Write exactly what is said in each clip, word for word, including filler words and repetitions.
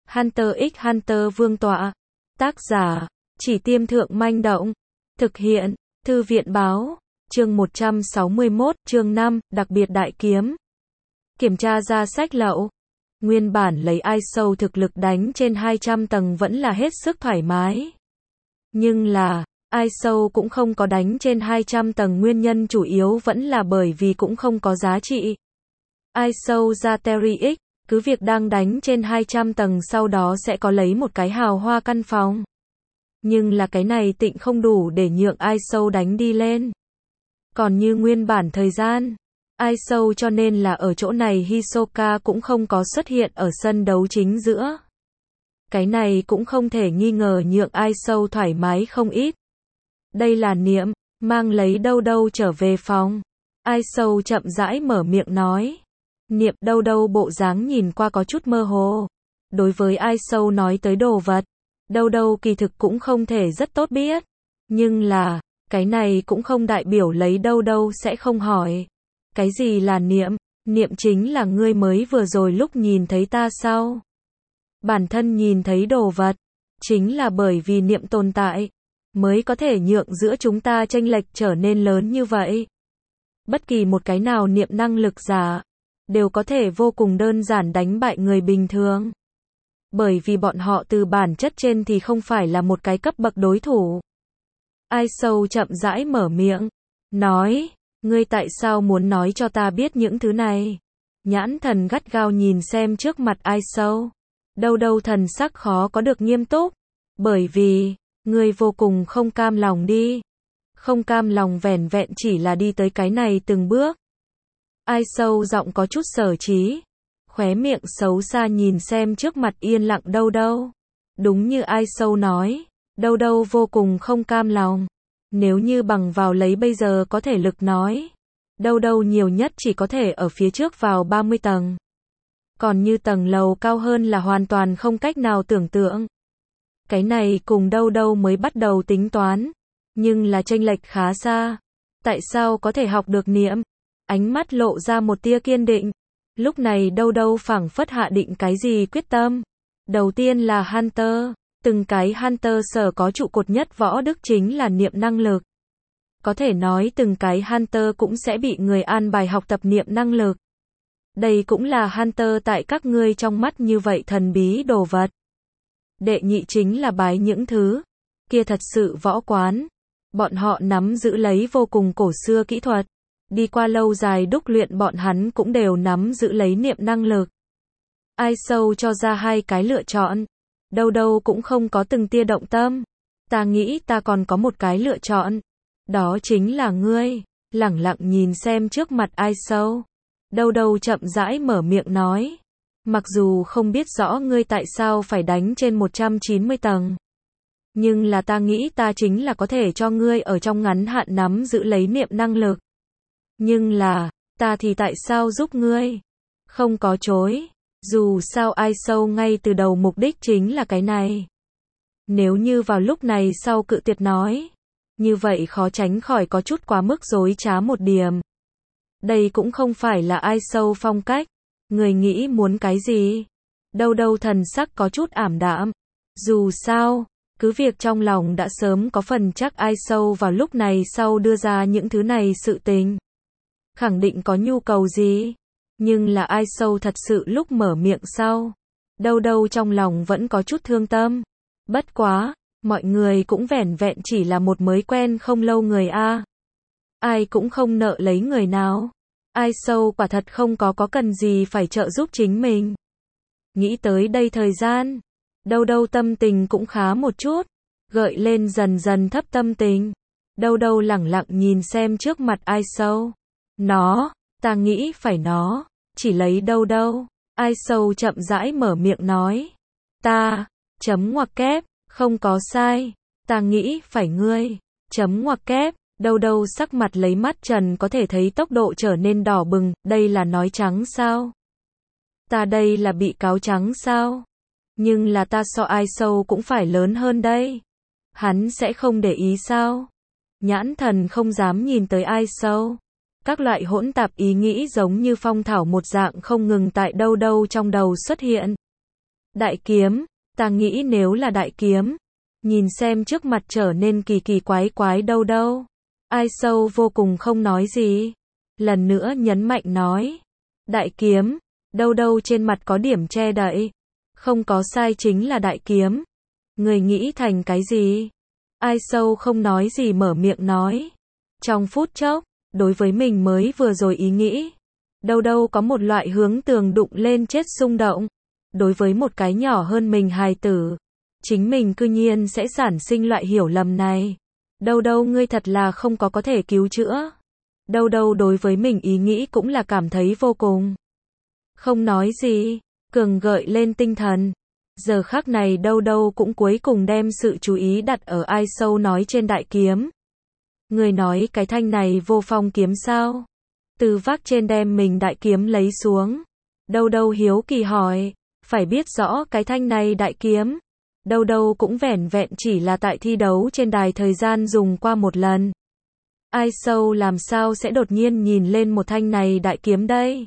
Hunter x Hunter Vương tọa. Tác giả, Chỉ Tiêm Thượng Manh Động. Thực hiện, Thư viện Báo. Chương một trăm sáu mươi mốt, chương năm, đặc biệt đại kiếm. Kiểm tra ra sách lậu. Nguyên bản lấy ai sâu thực lực đánh trên hai trăm tầng vẫn là hết sức thoải mái. Nhưng là, ai sâu cũng không có đánh trên hai trăm tầng, nguyên nhân chủ yếu vẫn là bởi vì cũng không có giá trị. Ai sâu ra Terry X, cứ việc đang đánh trên hai trăm tầng sau đó sẽ có lấy một cái hào hoa căn phòng. Nhưng là cái này tịnh không đủ để nhượng ai sâu đánh đi lên. Còn như nguyên bản thời gian, ai sâu cho nên là ở chỗ này Hisoka cũng không có xuất hiện ở sân đấu chính giữa. Cái này cũng không thể nghi ngờ nhượng ai sâu thoải mái không ít. Đây là Niệm, mang lấy đâu đâu trở về phòng. Ai sâu chậm rãi mở miệng nói. Niệm đâu đâu bộ dáng nhìn qua có chút mơ hồ. Đối với ai sâu nói tới đồ vật, đâu đâu kỳ thực cũng không thể rất tốt biết. Nhưng là, cái này cũng không đại biểu lấy đâu đâu sẽ không hỏi. Cái gì là Niệm? Niệm chính là ngươi mới vừa rồi lúc nhìn thấy ta sao? Bản thân nhìn thấy đồ vật, chính là bởi vì niệm tồn tại, mới có thể nhượng giữa chúng ta chênh lệch trở nên lớn như vậy. Bất kỳ một cái nào niệm năng lực giả, đều có thể vô cùng đơn giản đánh bại người bình thường. Bởi vì bọn họ từ bản chất trên thì không phải là một cái cấp bậc đối thủ. Ai sâu chậm rãi mở miệng, nói, ngươi tại sao muốn nói cho ta biết những thứ này? Nhãn thần gắt gao nhìn xem trước mặt ai sâu. Đâu đâu thần sắc khó có được nghiêm túc. Bởi vì, ngươi vô cùng không cam lòng đi. Không cam lòng vẻn vẹn chỉ là đi tới cái này từng bước. Ai sâu giọng có chút sở trí. Khóe miệng xấu xa nhìn xem trước mặt yên lặng đâu đâu. Đúng như ai sâu nói, đâu đâu vô cùng không cam lòng. Nếu như bằng vào lấy bây giờ có thể lực nói, đâu đâu nhiều nhất chỉ có thể ở phía trước vào ba mươi tầng. Còn như tầng lầu cao hơn là hoàn toàn không cách nào tưởng tượng. Cái này cùng đâu đâu mới bắt đầu tính toán, nhưng là chênh lệch khá xa. Tại sao có thể học được niệm? Ánh mắt lộ ra một tia kiên định. Lúc này đâu đâu phảng phất hạ định cái gì quyết tâm. Đầu tiên là Hunter, từng cái Hunter sở có trụ cột nhất võ đức chính là niệm năng lực. Có thể nói từng cái Hunter cũng sẽ bị người an bài học tập niệm năng lực. Đây cũng là Hunter tại các ngươi trong mắt như vậy thần bí đồ vật. Đệ nhị chính là bái những thứ kia thật sự võ quán. Bọn họ nắm giữ lấy vô cùng cổ xưa kỹ thuật. Đi qua lâu dài đúc luyện bọn hắn cũng đều nắm giữ lấy niệm năng lực. Ai sâu cho ra hai cái lựa chọn. Đâu đâu cũng không có từng tia động tâm. Ta nghĩ ta còn có một cái lựa chọn. Đó chính là ngươi. Lẳng lặng nhìn xem trước mặt ai sâu. Đâu đâu chậm rãi mở miệng nói. Mặc dù không biết rõ ngươi tại sao phải đánh trên một trăm chín mươi tầng. Nhưng là ta nghĩ ta chính là có thể cho ngươi ở trong ngắn hạn nắm giữ lấy niệm năng lực. Nhưng là, ta thì tại sao giúp ngươi? Không có chối. Dù sao ai sâu ngay từ đầu mục đích chính là cái này. Nếu như vào lúc này sau cự tuyệt nói, như vậy khó tránh khỏi có chút quá mức dối trá một điểm. Đây cũng không phải là ai sâu phong cách. Người nghĩ muốn cái gì? Đâu đâu thần sắc có chút ảm đạm. Dù sao, cứ việc trong lòng đã sớm có phần chắc ai sâu vào lúc này sau đưa ra những thứ này sự tình. Khẳng định có nhu cầu gì. Nhưng là ai sâu thật sự lúc mở miệng sau. Đâu đâu trong lòng vẫn có chút thương tâm. Bất quá, mọi người cũng vẻn vẹn chỉ là một mới quen không lâu người a. Ai cũng không nợ lấy người nào. Ai sâu quả thật không có có cần gì phải trợ giúp chính mình. Nghĩ tới đây thời gian, đâu đâu tâm tình cũng khá một chút, gợi lên dần dần thấp tâm tình. Đâu đâu lẳng lặng nhìn xem trước mặt ai sâu. Nó, ta nghĩ phải nó, chỉ lấy đâu đâu. Ai sâu chậm rãi mở miệng nói. Ta, chấm ngoặc kép, không có sai. Ta nghĩ phải ngươi, chấm ngoặc kép. Đâu đâu sắc mặt lấy mắt trần có thể thấy tốc độ trở nên đỏ bừng, đây là nói trắng sao? Ta đây là bị cáo trắng sao? Nhưng là ta so ai sâu cũng phải lớn hơn đây. Hắn sẽ không để ý sao? Nhãn thần không dám nhìn tới ai sâu. Các loại hỗn tạp ý nghĩ giống như phong thảo một dạng không ngừng tại đâu đâu trong đầu xuất hiện. Đại kiếm, ta nghĩ nếu là đại kiếm. Nhìn xem trước mặt trở nên kỳ kỳ quái quái đâu đâu. Ai Sâu vô cùng không nói gì. Lần nữa nhấn mạnh nói. Đại kiếm, đâu đâu trên mặt có điểm che đậy. Không có sai chính là đại kiếm. Người nghĩ thành cái gì? Ai Sâu không nói gì mở miệng nói. Trong phút chốc, đối với mình mới vừa rồi ý nghĩ. Đâu đâu có một loại hướng tường đụng lên chết xung động. Đối với một cái nhỏ hơn mình hài tử. Chính mình cư nhiên sẽ sản sinh loại hiểu lầm này. Đâu đâu ngươi thật là không có có thể cứu chữa. Đâu đâu đối với mình ý nghĩ cũng là cảm thấy vô cùng. Không nói gì, cường gợi lên tinh thần. Giờ khắc này đâu đâu cũng cuối cùng đem sự chú ý đặt ở Ai Sâu nói trên đại kiếm. Người nói cái thanh này vô phong kiếm sao? Từ vác trên đem mình đại kiếm lấy xuống. Đâu đâu hiếu kỳ hỏi, phải biết rõ cái thanh này đại kiếm. Đâu đâu cũng vẻn vẹn chỉ là tại thi đấu trên đài thời gian dùng qua một lần. Ai Sâu làm sao sẽ đột nhiên nhìn lên một thanh này đại kiếm đây?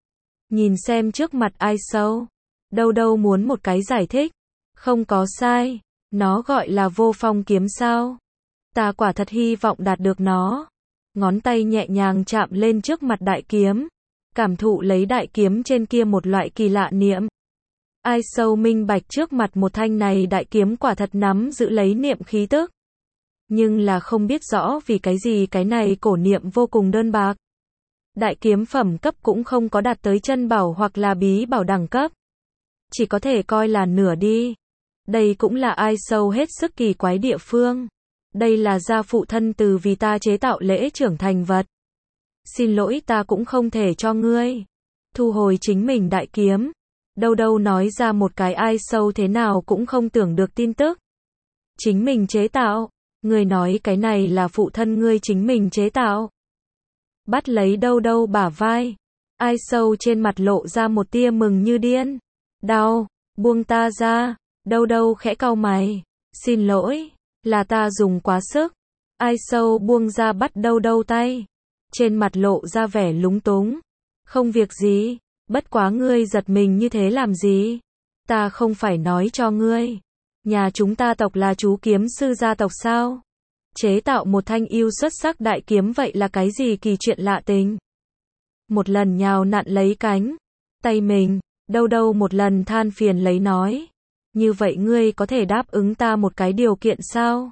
Nhìn xem trước mặt Ai Sâu. Đâu đâu muốn một cái giải thích. Không có sai. Nó gọi là vô phong kiếm sao? Ta quả thật hy vọng đạt được nó. Ngón tay nhẹ nhàng chạm lên trước mặt đại kiếm. Cảm thụ lấy đại kiếm trên kia một loại kỳ lạ niệm. Ai Sâu minh bạch trước mặt một thanh này đại kiếm quả thật nắm giữ lấy niệm khí tức. Nhưng là không biết rõ vì cái gì cái này cổ niệm vô cùng đơn bạc. Đại kiếm phẩm cấp cũng không có đạt tới chân bảo hoặc là bí bảo đẳng cấp. Chỉ có thể coi là nửa đi. Đây cũng là Ai Sâu hết sức kỳ quái địa phương. Đây là gia phụ thân từ vì ta chế tạo lễ trưởng thành vật. Xin lỗi ta cũng không thể cho ngươi. Thu hồi chính mình đại kiếm. Đâu đâu nói ra một cái Ai Sâu thế nào cũng không tưởng được tin tức. Chính mình chế tạo. Người nói cái này là phụ thân ngươi chính mình chế tạo. Bắt lấy đâu đâu bả vai. Ai Sâu trên mặt lộ ra một tia mừng như điên. Đau, buông ta ra. Đâu đâu khẽ cau mày. Xin lỗi, là ta dùng quá sức. Ai Sâu buông ra bắt đâu đâu tay. Trên mặt lộ ra vẻ lúng túng. Không việc gì, bất quá ngươi giật mình như thế làm gì? Ta không phải nói cho ngươi. Nhà chúng ta tộc là chú kiếm sư gia tộc sao? Chế tạo một thanh yêu xuất sắc đại kiếm vậy là cái gì kỳ chuyện lạ tình? Một lần nhào nặn lấy cánh tay mình, đâu đâu một lần than phiền lấy nói. Như vậy ngươi có thể đáp ứng ta một cái điều kiện sao?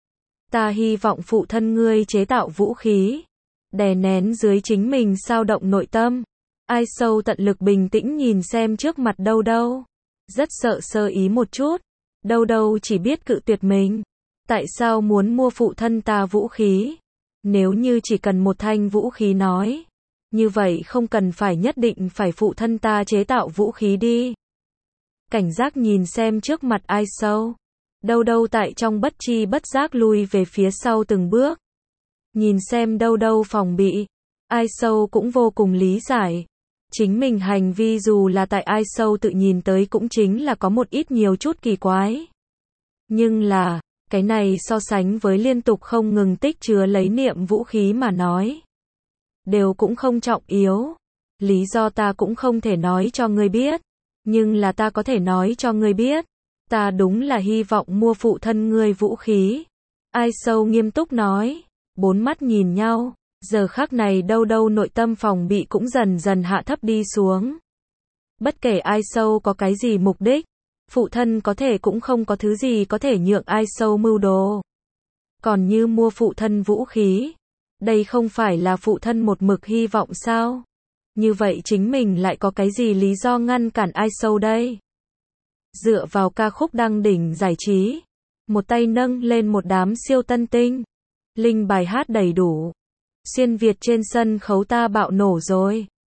Ta hy vọng phụ thân ngươi chế tạo vũ khí. Đè nén dưới chính mình sao động nội tâm. Ai Sâu tận lực bình tĩnh nhìn xem trước mặt đâu đâu. Rất sợ sơ ý một chút. Đâu đâu chỉ biết cự tuyệt mình. Tại sao muốn mua phụ thân ta vũ khí? Nếu như chỉ cần một thanh vũ khí nói. Như vậy không cần phải nhất định phải phụ thân ta chế tạo vũ khí đi. Cảnh giác nhìn xem trước mặt Ai Sâu. Đâu đâu tại trong bất chi bất giác lui về phía sau từng bước. Nhìn xem đâu đâu phòng bị. Ai Sâu cũng vô cùng lý giải. Chính mình hành vi dù là tại Ai Sâu tự nhìn tới cũng chính là có một ít nhiều chút kỳ quái. Nhưng là, cái này so sánh với liên tục không ngừng tích chứa lấy niệm vũ khí mà nói. Đều cũng không trọng yếu. Lý do ta cũng không thể nói cho ngươi biết. Nhưng là ta có thể nói cho ngươi biết. Ta đúng là hy vọng mua phụ thân ngươi vũ khí. Ai Sâu nghiêm túc nói. Bốn mắt nhìn nhau. Giờ khắc này đâu đâu nội tâm phòng bị cũng dần dần hạ thấp đi xuống. Bất kể Ai Sâu có cái gì mục đích. Phụ thân có thể cũng không có thứ gì có thể nhượng Ai Sâu mưu đồ. Còn như mua phụ thân vũ khí. Đây không phải là phụ thân một mực hy vọng sao? Như vậy chính mình lại có cái gì lý do ngăn cản Ai Sâu đây? Dựa vào ca khúc đăng đỉnh giải trí. Một tay nâng lên một đám siêu tân tinh. Linh bài hát đầy đủ. Xuyên Việt trên sân khấu ta bạo nổ rồi.